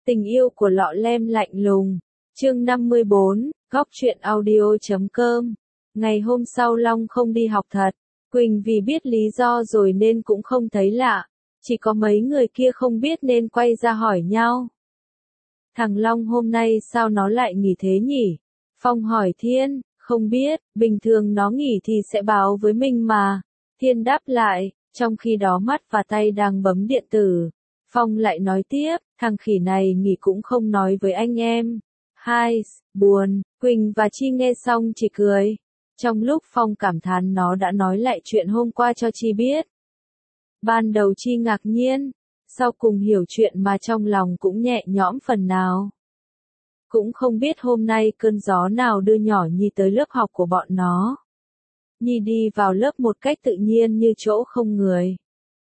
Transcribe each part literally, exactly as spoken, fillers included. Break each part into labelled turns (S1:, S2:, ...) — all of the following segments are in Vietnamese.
S1: Tình yêu của lọ lem lạnh lùng. Chương năm mươi bốn, góc truyện audio chấm com. Ngày hôm sau Long không đi học thật. Quỳnh vì biết lý do rồi nên cũng không thấy lạ. Chỉ có mấy người kia không biết nên quay ra hỏi nhau. Thằng Long hôm nay sao nó lại nghỉ thế nhỉ? Phong hỏi Thiên, không biết, bình thường nó nghỉ thì sẽ báo với mình mà. Thiên đáp lại, trong khi đó mắt và tay đang bấm điện tử. Phong lại nói tiếp, thằng khỉ này nghỉ cũng không nói với anh em. Hai, buồn, Quỳnh và Chi nghe xong chỉ cười. Trong lúc Phong cảm thán nó đã nói lại chuyện hôm qua cho Chi biết. Ban đầu Chi ngạc nhiên, sau cùng hiểu chuyện mà trong lòng cũng nhẹ nhõm phần nào. Cũng không biết hôm nay cơn gió nào đưa nhỏ Nhi tới lớp học của bọn nó. Nhi đi vào lớp một cách tự nhiên như chỗ không người.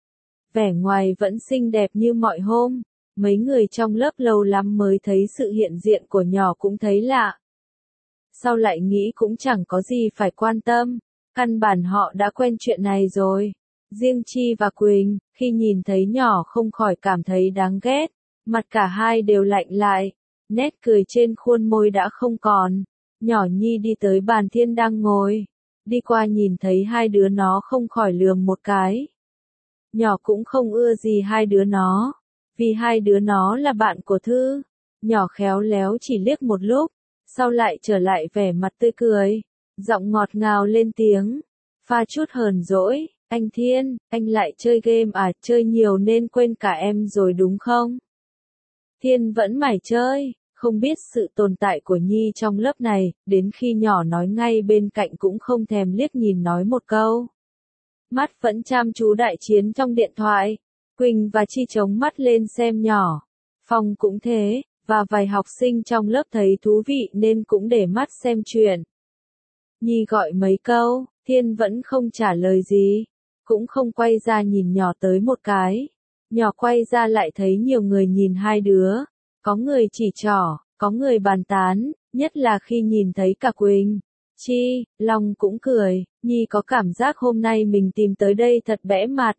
S1: Vẻ ngoài vẫn xinh đẹp như mọi hôm, mấy người trong lớp lâu lắm mới thấy sự hiện diện của nhỏ cũng thấy lạ. Sau lại nghĩ cũng chẳng có gì phải quan tâm, căn bản họ đã quen chuyện này rồi. Riêng Chi và Quỳnh, khi nhìn thấy nhỏ không khỏi cảm thấy đáng ghét, mặt cả hai đều lạnh lại, nét cười trên khuôn môi đã không còn. Nhỏ Nhi đi tới bàn Thiên đang ngồi, đi qua nhìn thấy hai đứa nó không khỏi lườm một cái. Nhỏ cũng không ưa gì hai đứa nó, vì hai đứa nó là bạn của Thư. Nhỏ khéo léo chỉ liếc một lúc, sau lại trở lại vẻ mặt tươi cười, giọng ngọt ngào lên tiếng, pha chút hờn dỗi, anh Thiên, anh lại chơi game à, chơi nhiều nên quên cả em rồi đúng không? Thiên vẫn mải chơi, không biết sự tồn tại của Nhi trong lớp này, đến khi nhỏ nói ngay bên cạnh cũng không thèm liếc nhìn nói một câu. Mắt vẫn chăm chú đại chiến trong điện thoại. Quỳnh và Chi chống mắt lên xem nhỏ. Phong cũng thế, và vài học sinh trong lớp thấy thú vị nên cũng để mắt xem chuyện. Nhi gọi mấy câu, Thiên vẫn không trả lời gì, cũng không quay ra nhìn nhỏ tới một cái. Nhỏ quay ra lại thấy nhiều người nhìn hai đứa, có người chỉ trỏ, có người bàn tán, nhất là khi nhìn thấy cả Quỳnh. Chi, Long cũng cười, Nhi có cảm giác hôm nay mình tìm tới đây thật bẽ mặt.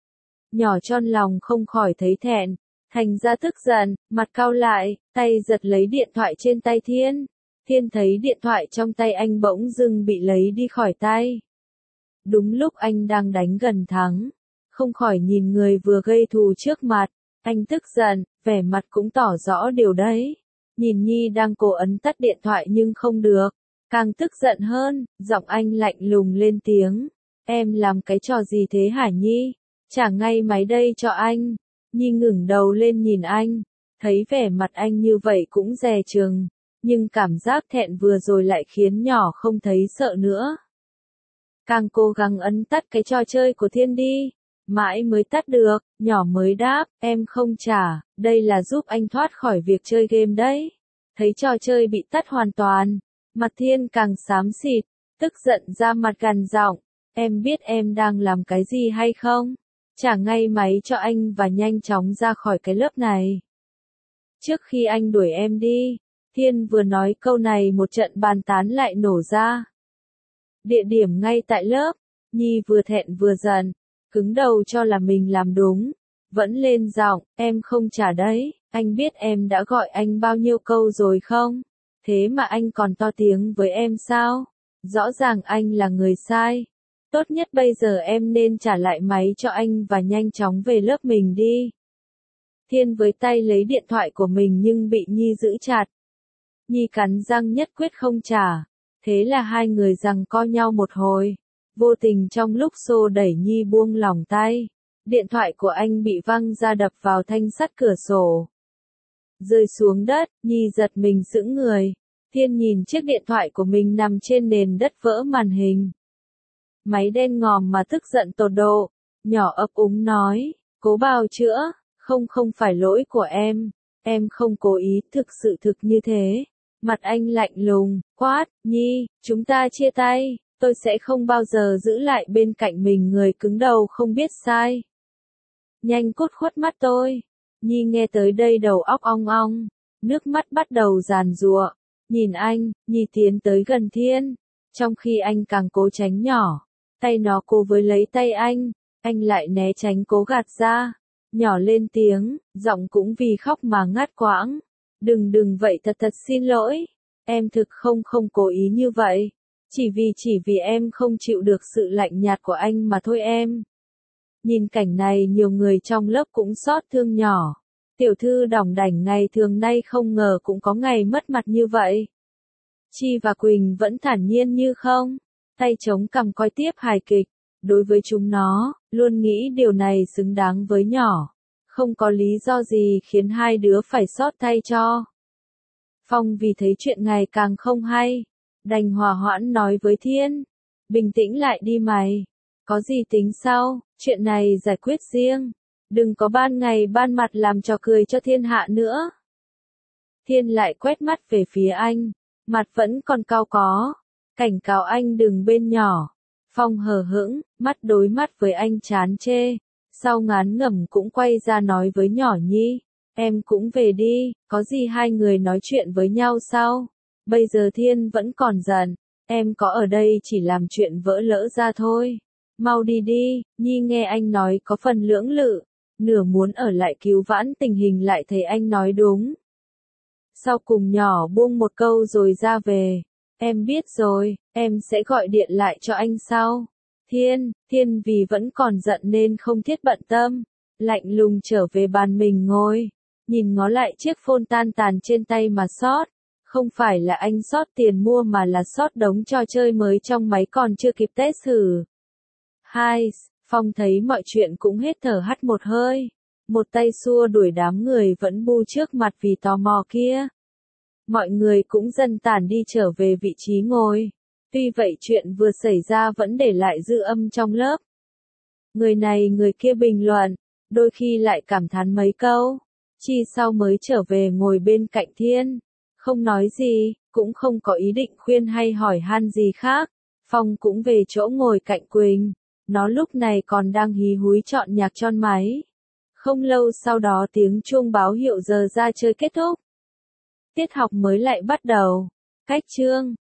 S1: Nhỏ tròn lòng không khỏi thấy thẹn, thành ra tức giận, mặt cau lại, tay giật lấy điện thoại trên tay Thiên. Thiên thấy điện thoại trong tay anh bỗng dưng bị lấy đi khỏi tay. Đúng lúc anh đang đánh gần thắng, không khỏi nhìn người vừa gây thù trước mặt, anh tức giận, vẻ mặt cũng tỏ rõ điều đấy. Nhìn Nhi đang cố ấn tắt điện thoại nhưng không được. Càng tức giận hơn, giọng anh lạnh lùng lên tiếng. Em làm cái trò gì thế hả Nhi? Trả ngay máy đây cho anh. Nhi ngẩng đầu lên nhìn anh. Thấy vẻ mặt anh như vậy cũng dè chừng. Nhưng cảm giác thẹn vừa rồi lại khiến nhỏ không thấy sợ nữa. Càng cố gắng ấn tắt cái trò chơi của Thiên đi. Mãi mới tắt được, nhỏ mới đáp, em không trả, đây là giúp anh thoát khỏi việc chơi game đấy. Thấy trò chơi bị tắt hoàn toàn. Mặt Thiên càng xám xịt, tức giận ra mặt gằn giọng, em biết em đang làm cái gì hay không? Trả ngay máy cho anh và nhanh chóng ra khỏi cái lớp này. Trước khi anh đuổi em đi, Thiên vừa nói câu này một trận bàn tán lại nổ ra. Địa điểm ngay tại lớp, Nhi vừa thẹn vừa giận, cứng đầu cho là mình làm đúng, vẫn lên giọng, em không trả đấy, anh biết em đã gọi anh bao nhiêu câu rồi không? Thế mà anh còn to tiếng với em sao? Rõ ràng anh là người sai. Tốt nhất bây giờ em nên trả lại máy cho anh và nhanh chóng về lớp mình đi. Thiên với tay lấy điện thoại của mình nhưng bị Nhi giữ chặt. Nhi cắn răng nhất quyết không trả. Thế là hai người giằng co nhau một hồi. Vô tình trong lúc xô đẩy Nhi buông lỏng tay. Điện thoại của anh bị văng ra đập vào thanh sắt cửa sổ. Rơi xuống đất, Nhi giật mình sững người. Thiên nhìn chiếc điện thoại của mình nằm trên nền đất vỡ màn hình. Máy đen ngòm mà tức giận tột độ. Nhỏ ấp úng nói, cố bào chữa, không không phải lỗi của em. Em không cố ý, thực sự thực như thế. Mặt anh lạnh lùng, quát, Nhi, chúng ta chia tay, tôi sẽ không bao giờ giữ lại bên cạnh mình người cứng đầu không biết sai. Nhanh cút khuất mắt tôi. Nhi nghe tới đây đầu óc ong ong, nước mắt bắt đầu giàn giụa. Nhìn anh, Nhi tiến tới gần Thiên, trong khi anh càng cố tránh nhỏ, tay nó cố với lấy tay anh, anh lại né tránh cố gạt ra. Nhỏ lên tiếng, giọng cũng vì khóc mà ngắt quãng. Đừng đừng vậy, thật thật xin lỗi. Em thực không không cố ý như vậy. Chỉ vì chỉ vì em không chịu được sự lạnh nhạt của anh mà thôi em. Nhìn cảnh này nhiều người trong lớp cũng xót thương nhỏ. Tiểu thư đỏng đảnh ngày thường nay không ngờ cũng có ngày mất mặt như vậy. Chi và Quỳnh vẫn thản nhiên như không, tay chống cằm coi tiếp hài kịch. Đối với chúng nó, luôn nghĩ điều này xứng đáng với nhỏ. Không có lý do gì khiến hai đứa phải xót thay cho. Phong vì thấy chuyện ngày càng không hay, đành hòa hoãn nói với Thiên. Bình tĩnh lại đi mày. Có gì tính sau, chuyện này giải quyết riêng. Đừng có ban ngày ban mặt làm trò cười cho thiên hạ nữa. Thiên lại quét mắt về phía anh, mặt vẫn còn cau có. Cảnh cáo anh đừng bên nhỏ. Phong hờ hững, mắt đối mắt với anh chán chê. Sau ngán ngẩm cũng quay ra nói với nhỏ Nhi. Em cũng về đi, có gì hai người nói chuyện với nhau sau. Bây giờ Thiên vẫn còn giận, em có ở đây chỉ làm chuyện vỡ lỡ ra thôi. Mau đi đi, Nhi nghe anh nói có phần lưỡng lự. Nửa muốn ở lại cứu vãn tình hình lại thấy anh nói đúng. Sau cùng nhỏ buông một câu rồi ra về. Em biết rồi, em sẽ gọi điện lại cho anh sau. Thiên, Thiên vì vẫn còn giận nên không thiết bận tâm. Lạnh lùng trở về bàn mình ngồi. Nhìn ngó lại chiếc phone tan tàn trên tay mà sót. Không phải là anh sót tiền mua mà là sót đống trò chơi mới trong máy còn chưa kịp test thử. Hai, Phong thấy mọi chuyện cũng hết thở hắt một hơi. Một tay xua đuổi đám người vẫn bu trước mặt vì tò mò kia. Mọi người cũng dần tản đi trở về vị trí ngồi. Tuy vậy chuyện vừa xảy ra vẫn để lại dư âm trong lớp. Người này người kia bình luận, đôi khi lại cảm thán mấy câu. Chi sau mới trở về ngồi bên cạnh Thiên. Không nói gì, cũng không có ý định khuyên hay hỏi han gì khác. Phong cũng về chỗ ngồi cạnh Quỳnh. Nó lúc này còn đang hí húi chọn nhạc tròn máy. Không lâu sau đó tiếng chuông báo hiệu giờ ra chơi kết thúc. Tiết học mới lại bắt đầu. Cách chương